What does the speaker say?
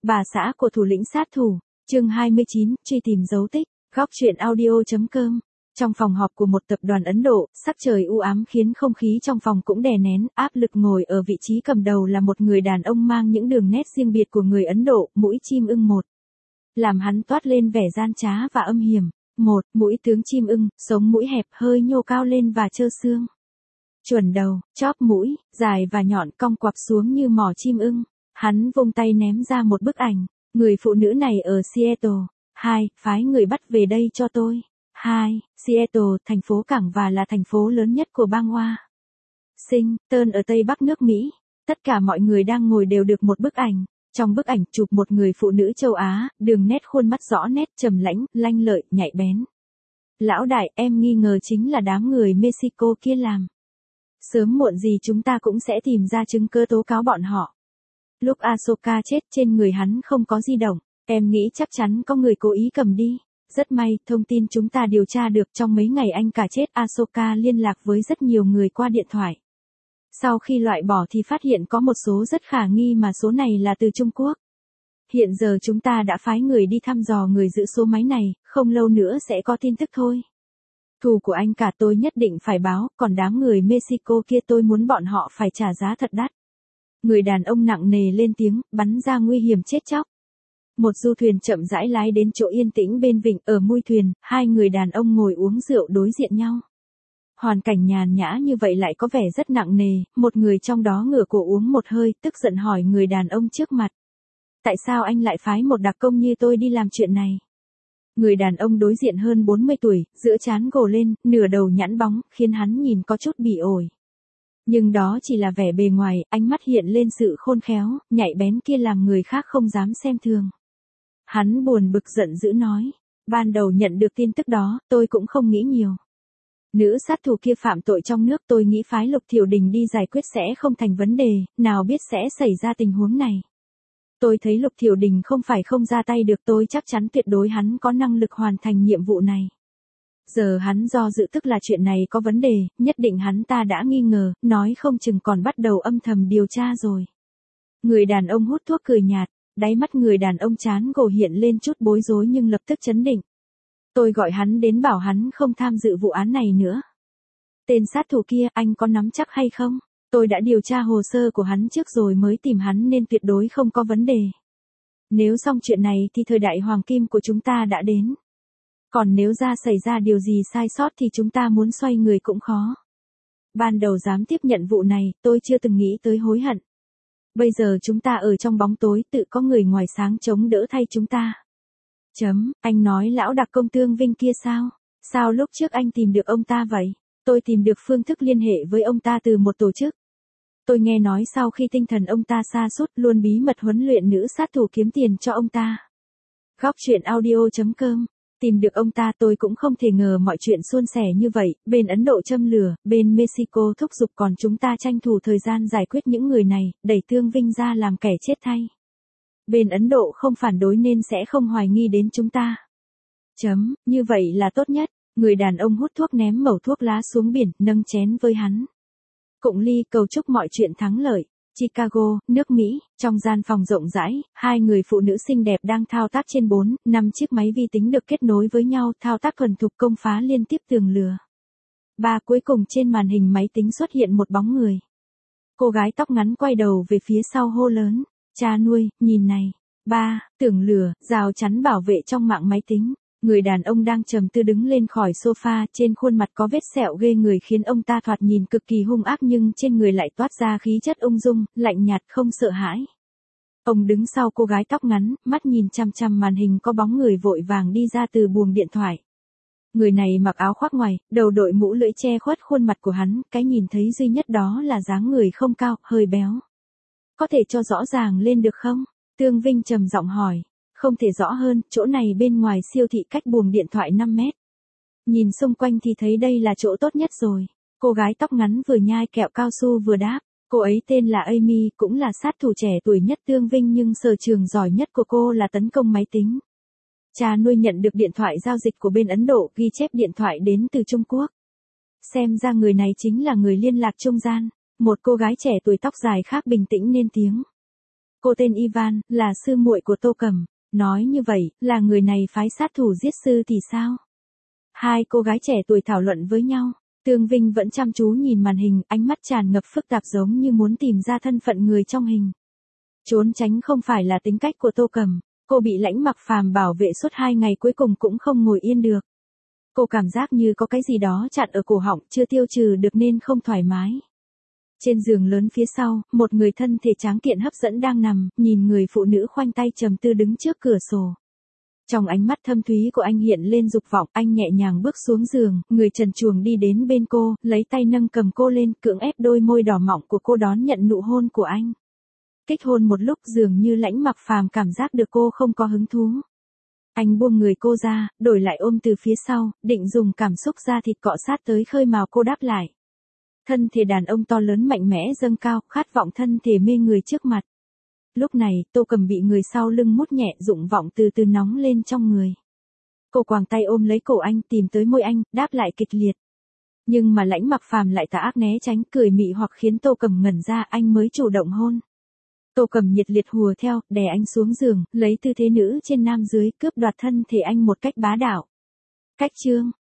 Bà xã của thủ lĩnh sát thủ, chương 29, truy tìm dấu tích, góc truyện audio.com. Trong phòng họp của một tập đoàn Ấn Độ, sắc trời u ám khiến không khí trong phòng cũng đè nén, áp lực. Ngồi ở vị trí cầm đầu là một người đàn ông mang những đường nét riêng biệt của người Ấn Độ, mũi chim ưng một. Làm hắn toát lên vẻ gian trá và âm hiểm. Một, mũi tướng chim ưng, sống mũi hẹp hơi nhô cao lên và trơ xương. Chuẩn đầu, chóp mũi, dài và nhọn cong quặp xuống như mỏ chim ưng. Hắn vung tay ném ra một bức ảnh. Người phụ nữ này ở Seattle. 2. Phái người bắt về đây cho tôi. 2. Seattle, thành phố cảng và là thành phố lớn nhất của bang Washington ở Tây Bắc nước Mỹ. Tất cả mọi người đang ngồi đều được một bức ảnh. Trong bức ảnh chụp một người phụ nữ châu Á, đường nét khuôn mắt rõ nét, trầm lãnh, lanh lợi, nhạy bén. Lão đại, em nghi ngờ chính là đám người Mexico kia làm. Sớm muộn gì chúng ta cũng sẽ tìm ra chứng cứ tố cáo bọn họ. Lúc Ashoka chết trên người hắn không có di động, em nghĩ chắc chắn có người cố ý cầm đi. Rất may, thông tin chúng ta điều tra được trong mấy ngày anh cả chết Ashoka liên lạc với rất nhiều người qua điện thoại. Sau khi loại bỏ thì phát hiện có một số rất khả nghi mà số này là từ Trung Quốc. Hiện giờ chúng ta đã phái người đi thăm dò người giữ số máy này, không lâu nữa sẽ có tin tức thôi. Thù của anh cả tôi nhất định phải báo, còn đám người Mexico kia tôi muốn bọn họ phải trả giá thật đắt. Người đàn ông nặng nề lên tiếng, bắn ra nguy hiểm chết chóc. Một du thuyền chậm rãi lái đến chỗ yên tĩnh bên vịnh, ở mui thuyền, hai người đàn ông ngồi uống rượu đối diện nhau. Hoàn cảnh nhàn nhã như vậy lại có vẻ rất nặng nề, một người trong đó ngửa cổ uống một hơi, tức giận hỏi người đàn ông trước mặt. Tại sao anh lại phái một đặc công như tôi đi làm chuyện này? Người đàn ông đối diện hơn 40 tuổi, giữa trán gồ lên, nửa đầu nhẵn bóng, khiến hắn nhìn có chút bị ổi. Nhưng đó chỉ là vẻ bề ngoài, ánh mắt hiện lên sự khôn khéo, nhạy bén kia làm người khác không dám xem thường. Hắn buồn bực giận dữ nói, ban đầu nhận được tin tức đó, tôi cũng không nghĩ nhiều. Nữ sát thủ kia phạm tội trong nước, tôi nghĩ phái Lục Thiểu Đình đi giải quyết sẽ không thành vấn đề, nào biết sẽ xảy ra tình huống này. Tôi thấy Lục Thiểu Đình không phải không ra tay được, tôi chắc chắn tuyệt đối hắn có năng lực hoàn thành nhiệm vụ này. Giờ hắn do dự tức là chuyện này có vấn đề, nhất định hắn ta đã nghi ngờ, nói không chừng còn bắt đầu âm thầm điều tra rồi. Người đàn ông hút thuốc cười nhạt, đáy mắt người đàn ông chán gồ hiện lên chút bối rối nhưng lập tức trấn định. Tôi gọi hắn đến bảo hắn không tham dự vụ án này nữa. Tên sát thủ kia, anh có nắm chắc hay không? Tôi đã điều tra hồ sơ của hắn trước rồi mới tìm hắn nên tuyệt đối không có vấn đề. Nếu xong chuyện này thì thời đại hoàng kim của chúng ta đã đến. Còn nếu xảy ra điều gì sai sót thì chúng ta muốn xoay người cũng khó. Ban đầu dám tiếp nhận vụ này, tôi chưa từng nghĩ tới hối hận. Bây giờ chúng ta ở trong bóng tối, tự có người ngoài sáng chống đỡ thay chúng ta. Anh nói lão đặc công Tương Vinh kia sao? Sao lúc trước anh tìm được ông ta vậy? Tôi tìm được phương thức liên hệ với ông ta từ một tổ chức. Tôi nghe nói sau khi tinh thần ông ta sa sút luôn bí mật huấn luyện nữ sát thủ kiếm tiền cho ông ta. Góc truyện audio.com. Tìm được ông ta tôi cũng không thể ngờ mọi chuyện suôn sẻ như vậy, bên Ấn Độ châm lửa, bên Mexico thúc giục còn chúng ta tranh thủ thời gian giải quyết những người này, đẩy Tương Vinh ra làm kẻ chết thay. Bên Ấn Độ không phản đối nên sẽ không hoài nghi đến chúng ta. Như vậy là tốt nhất, người đàn ông hút thuốc ném mẩu thuốc lá xuống biển, nâng chén với hắn. Cụng ly cầu chúc mọi chuyện thắng lợi. Chicago, nước Mỹ, trong gian phòng rộng rãi, hai người phụ nữ xinh đẹp đang thao tác trên 4-5 chiếc máy vi tính được kết nối với nhau, thao tác thuần thục công phá liên tiếp tường lửa. Cuối cùng trên màn hình máy tính xuất hiện một bóng người. Cô gái tóc ngắn quay đầu về phía sau hô lớn, cha nuôi, nhìn này. Tường lửa, rào chắn bảo vệ trong mạng máy tính. Người đàn ông đang trầm tư đứng lên khỏi sofa, trên khuôn mặt có vết sẹo ghê người khiến ông ta thoạt nhìn cực kỳ hung ác nhưng trên người lại toát ra khí chất ung dung, lạnh nhạt không sợ hãi. Ông đứng sau cô gái tóc ngắn, mắt nhìn chằm chằm màn hình có bóng người vội vàng đi ra từ buồng điện thoại. Người này mặc áo khoác ngoài, đầu đội mũ lưỡi che khuất khuôn mặt của hắn, cái nhìn thấy duy nhất đó là dáng người không cao, hơi béo. Có thể cho rõ ràng lên được không? Tương Vinh trầm giọng hỏi. Không thể rõ hơn, chỗ này bên ngoài siêu thị cách buồng điện thoại 5 mét. Nhìn xung quanh thì thấy đây là chỗ tốt nhất rồi. Cô gái tóc ngắn vừa nhai kẹo cao su vừa đáp. Cô ấy tên là Amy, cũng là sát thủ trẻ tuổi nhất Tương Vinh nhưng sở trường giỏi nhất của cô là tấn công máy tính. Cha nuôi nhận được điện thoại giao dịch của bên Ấn Độ, ghi chép điện thoại đến từ Trung Quốc. Xem ra người này chính là người liên lạc trung gian. Một cô gái trẻ tuổi tóc dài khác bình tĩnh lên tiếng. Cô tên Ivan, là sư muội của Tô Cầm. Nói như vậy, là người này phái sát thủ giết sư thì sao? Hai cô gái trẻ tuổi thảo luận với nhau. Tương Vinh vẫn chăm chú nhìn màn hình, ánh mắt tràn ngập phức tạp giống như muốn tìm ra thân phận người trong hình. Trốn tránh không phải là tính cách của Tô Cầm. Cô bị Lãnh Mặc Phàm bảo vệ suốt 2 ngày cuối cùng cũng không ngồi yên được. Cô cảm giác như có cái gì đó chặn ở cổ họng chưa tiêu trừ được nên không thoải mái. Trên giường lớn phía sau, một người thân thể tráng kiện hấp dẫn đang nằm, nhìn người phụ nữ khoanh tay trầm tư đứng trước cửa sổ. Trong ánh mắt thâm thúy của anh hiện lên dục vọng, anh nhẹ nhàng bước xuống giường, người trần truồng đi đến bên cô, lấy tay nâng cầm cô lên, cưỡng ép đôi môi đỏ mọng của cô đón nhận nụ hôn của anh. Kích hôn một lúc dường như Lãnh Mặc Phàm cảm giác được cô không có hứng thú. Anh buông người cô ra, đổi lại ôm từ phía sau, định dùng cảm xúc da thịt cọ sát tới khơi mào cô đáp lại. Thân thể đàn ông to lớn mạnh mẽ dâng cao, khát vọng thân thể mê người trước mặt. Lúc này, Tô Cầm bị người sau lưng mút nhẹ, dụng vọng từ từ nóng lên trong người. Cô quàng tay ôm lấy cổ anh, tìm tới môi anh, đáp lại kịch liệt. Nhưng mà Lãnh Mặc Phàm lại tà ác né tránh, cười mị hoặc khiến Tô Cầm ngẩn ra, anh mới chủ động hôn. Tô Cầm nhiệt liệt hùa theo, đè anh xuống giường, lấy tư thế nữ trên nam dưới, cướp đoạt thân thể anh một cách bá đạo. Cách chương